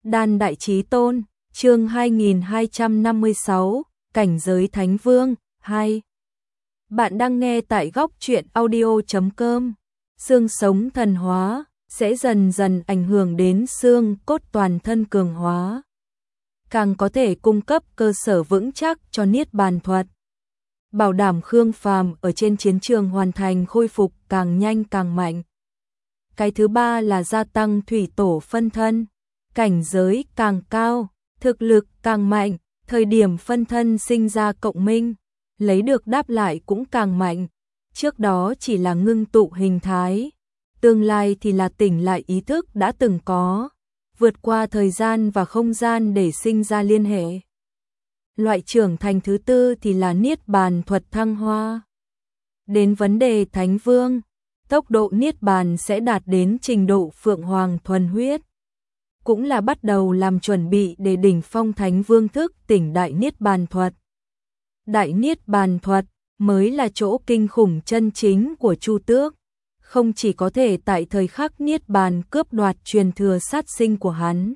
Đan Đại Chí Tôn, chương 2256, Cảnh giới Thánh Vương, 2. Bạn đang nghe tại góc truyện audio.com. Xương sống thần hóa sẽ dần dần ảnh hưởng đến xương cốt toàn thân cường hóa, càng có thể cung cấp cơ sở vững chắc cho Niết Bàn thuật, bảo đảm Khương Phàm ở trên chiến trường hoàn thành khôi phục càng nhanh càng mạnh. Cái thứ ba là gia tăng thủy tổ phân thân, cảnh giới càng cao, thực lực càng mạnh, thời điểm phân thân sinh ra cộng minh, lấy được đáp lại cũng càng mạnh. Trước đó chỉ là ngưng tụ hình thái, tương lai thì là tỉnh lại ý thức đã từng có, vượt qua thời gian và không gian để sinh ra liên hệ. Loại trưởng thành thứ tư thì là Niết Bàn thuật thăng hoa. Đến vấn đề Thánh Vương, tốc độ Niết Bàn sẽ đạt đến trình độ Phượng Hoàng thuần huyết, cũng là bắt đầu làm chuẩn bị để đỉnh phong Thánh Vương thức tỉnh Đại Niết Bàn thuật. Đại Niết Bàn thuật mới là chỗ kinh khủng chân chính của Chu Tước, không chỉ có thể tại thời khắc Niết Bàn cướp đoạt truyền thừa sát sinh của hắn,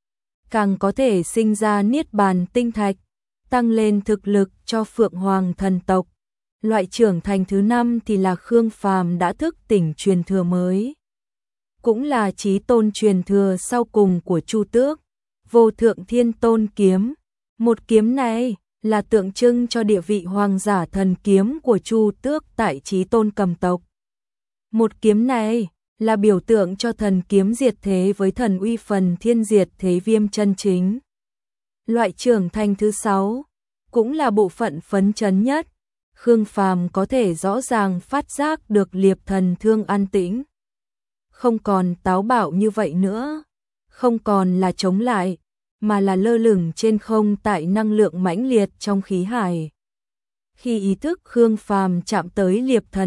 càng có thể sinh ra Niết Bàn tinh thạch, tăng lên thực lực cho Phượng Hoàng thần tộc. Loại trưởng thành thứ năm thì là Khương Phàm đã thức tỉnh truyền thừa mới, cũng là chí tôn truyền thừa sau cùng của Chu Tước, Vô Thượng Thiên Tôn kiếm. Một kiếm này là tượng trưng cho địa vị hoàng giả thần kiếm của Chu Tước tại chí tôn cầm tộc. Một kiếm này là biểu tượng cho thần kiếm diệt thế với thần uy phần thiên diệt thế viêm chân chính. Loại trưởng thành thứ sáu cũng là bộ phận phấn chấn nhất. Khương Phàm có thể rõ ràng phát giác được liệp thần thương an tĩnh, không còn táo bạo như vậy nữa, không còn là chống lại, mà là lơ lửng trên không tại năng lượng mãnh liệt trong khí hải. Khi ý thức Khương Phàm chạm tới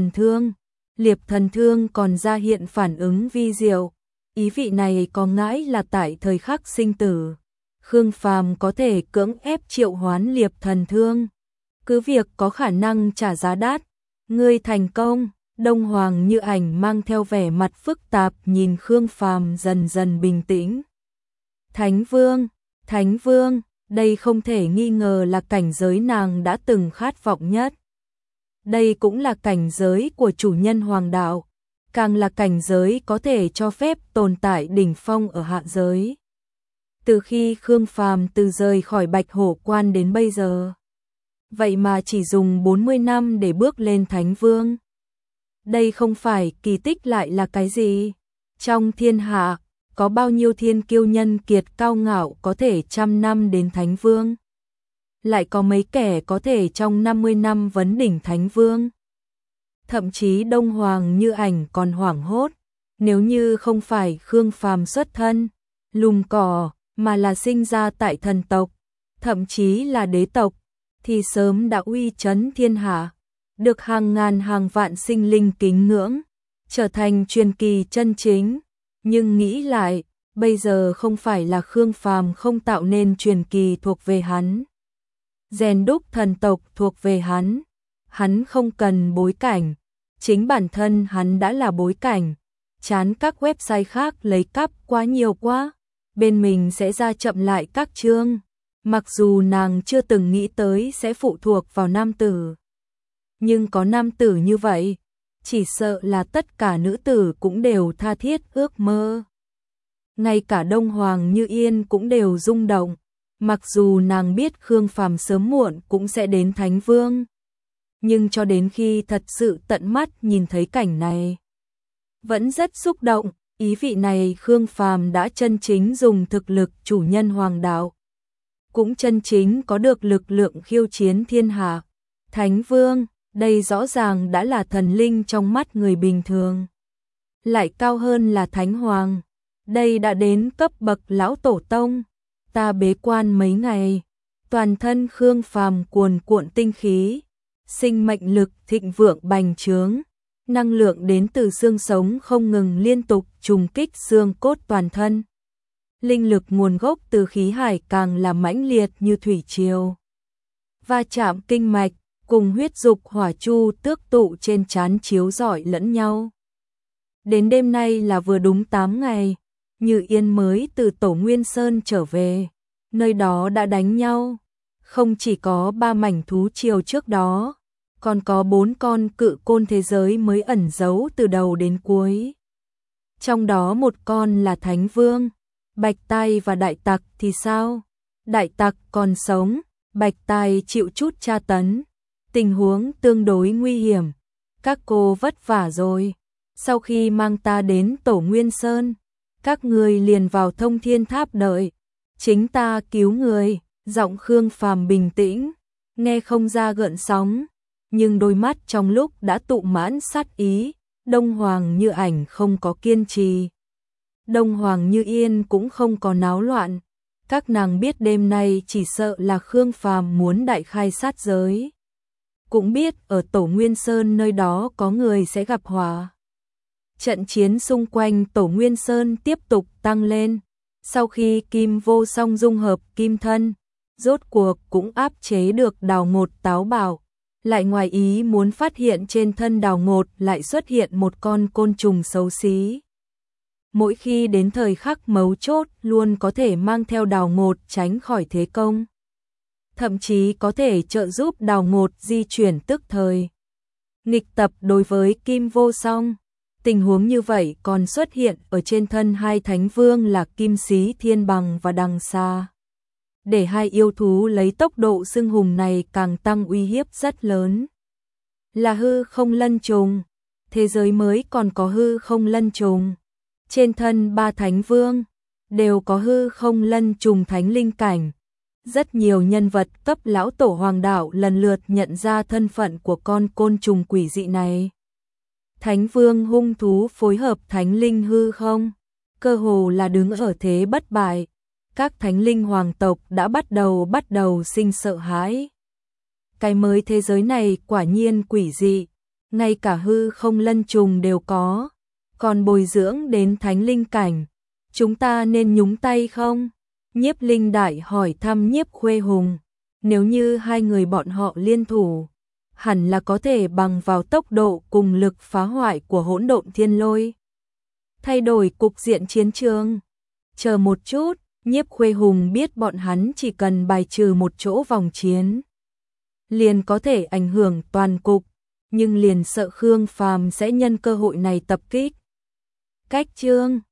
liệp thần thương còn ra hiện phản ứng vi diệu. Ý vị này có ngãi là tại thời khắc sinh tử, Khương Phàm có thể cưỡng ép triệu hoán liệp thần thương. Cứ việc có khả năng trả giá đắt, ngươi thành công. Đông Hoàng Như Ảnh mang theo vẻ mặt phức tạp nhìn Khương Phàm dần dần bình tĩnh. Thánh Vương, đây không thể nghi ngờ là cảnh giới nàng đã từng khát vọng nhất. Đây cũng là cảnh giới của chủ nhân hoàng đạo, càng là cảnh giới có thể cho phép tồn tại đỉnh phong ở hạ giới. Từ khi Khương Phàm từ rời khỏi Bạch Hổ Quan đến bây giờ, vậy mà chỉ dùng 40 năm để bước lên Thánh Vương. Đây không phải kỳ tích lại là cái gì? Trong thiên hạ, có bao nhiêu thiên kiêu nhân kiệt cao ngạo có thể 100 năm đến Thánh Vương? Lại có mấy kẻ có thể trong 50 năm vấn đỉnh Thánh Vương? Thậm chí Đông Hoàng Như Ảnh còn hoảng hốt, nếu như không phải Khương Phàm xuất thân lùm cỏ, mà là sinh ra tại thần tộc, thậm chí là đế tộc, thì sớm đã uy chấn thiên hạ, được hàng ngàn hàng vạn sinh linh kính ngưỡng, trở thành truyền kỳ chân chính. Nhưng nghĩ lại, bây giờ không phải là Khương Phàm không tạo nên truyền kỳ thuộc về hắn, rèn đúc thần tộc thuộc về hắn không cần bối cảnh, chính bản thân hắn đã là bối cảnh. Chán các website khác lấy cắp quá nhiều quá, bên mình sẽ ra chậm lại các chương. Mặc dù nàng chưa từng nghĩ tới sẽ phụ thuộc vào nam tử, nhưng có nam tử như vậy, chỉ sợ là tất cả nữ tử cũng đều tha thiết ước mơ. Ngay cả Đông Hoàng Như Yên cũng đều rung động, mặc dù nàng biết Khương Phàm sớm muộn cũng sẽ đến Thánh Vương, nhưng cho đến khi thật sự tận mắt nhìn thấy cảnh này, vẫn rất xúc động. Ý vị này Khương Phàm đã chân chính dùng thực lực chủ nhân hoàng đạo, cũng chân chính có được lực lượng khiêu chiến thiên hạ. Thánh Vương, đây rõ ràng đã là thần linh trong mắt người bình thường, lại cao hơn là Thánh Hoàng. Đây đã đến cấp bậc lão tổ tông. Ta bế quan mấy ngày, toàn thân Khương Phàm cuồn cuộn tinh khí, sinh mệnh lực thịnh vượng bành trướng, năng lượng đến từ xương sống không ngừng liên tục trùng kích xương cốt toàn thân. Linh lực nguồn gốc từ khí hải càng là mãnh liệt như thủy triều, va chạm kinh mạch, cùng huyết dục hỏa chu tước tụ trên trán chiếu rọi lẫn nhau. Đến đêm nay là vừa đúng 8 ngày, Như Yên mới từ Tổ Nguyên Sơn trở về, nơi đó đã đánh nhau. Không chỉ có 3 mảnh thú triều trước đó, còn có 4 con cự côn thế giới mới ẩn giấu từ đầu đến cuối. Trong đó một con là Thánh Vương. Bạch Tai và Đại Tặc thì sao? Đại Tặc còn sống, Bạch Tai chịu chút tra tấn. Tình huống tương đối nguy hiểm. Các cô vất vả rồi. Sau khi mang ta đến Tổ Nguyên Sơn, các người liền vào Thông Thiên Tháp đợi. Chính ta cứu người. Giọng Khương Phàm bình tĩnh, nghe không ra gợn sóng, nhưng đôi mắt trong lúc đã tụ mãn sát ý. Đông Hoàng Như Ảnh không có kiên trì, Đông Hoàng Như Yên cũng không có náo loạn. Các nàng biết đêm nay chỉ sợ là Khương Phàm muốn đại khai sát giới. Cũng biết ở Tổ Nguyên Sơn nơi đó có người sẽ gặp họa. Trận chiến xung quanh Tổ Nguyên Sơn tiếp tục tăng lên. Sau khi Kim Vô Song dung hợp kim thân, rốt cuộc cũng áp chế được Đào Ngột táo bạo. Lại ngoài ý muốn phát hiện trên thân Đào Ngột lại xuất hiện một con côn trùng xấu xí. Mỗi khi đến thời khắc mấu chốt luôn có thể mang theo Đào Ngột tránh khỏi thế công. Thậm chí có thể trợ giúp Đào Ngột di chuyển tức thời. Nghịch tập đối với Kim Vô Song. Tình huống như vậy còn xuất hiện ở trên thân hai thánh vương là Kim Xí Thiên Bằng và Đằng Xa. Để hai yêu thú lấy tốc độ xưng hùng này càng tăng uy hiếp rất lớn. Là hư không lân trùng. Thế giới mới còn có hư không lân trùng. Trên thân ba thánh vương đều có hư không lân trùng thánh linh cảnh. Rất nhiều nhân vật cấp lão tổ hoàng đạo lần lượt nhận ra thân phận của con côn trùng quỷ dị này. Thánh vương hung thú phối hợp thánh linh hư không, cơ hồ là đứng ở thế bất bại. Các thánh linh hoàng tộc đã bắt đầu sinh sợ hãi. Cái mới thế giới này quả nhiên quỷ dị, ngay cả hư không lân trùng đều có, còn bồi dưỡng đến thánh linh cảnh. Chúng ta nên nhúng tay không? Nhiếp Linh Đại hỏi thăm Nhiếp Khuê Hùng. Nếu như hai người bọn họ liên thủ, hẳn là có thể bằng vào tốc độ cùng lực phá hoại của hỗn độn thiên lôi, thay đổi cục diện chiến trường. Chờ một chút, Nhiếp Khuê Hùng biết bọn hắn chỉ cần bài trừ một chỗ vòng chiến, liền có thể ảnh hưởng toàn cục, nhưng liền sợ Khương Phàm sẽ nhân cơ hội này tập kích. Cách chương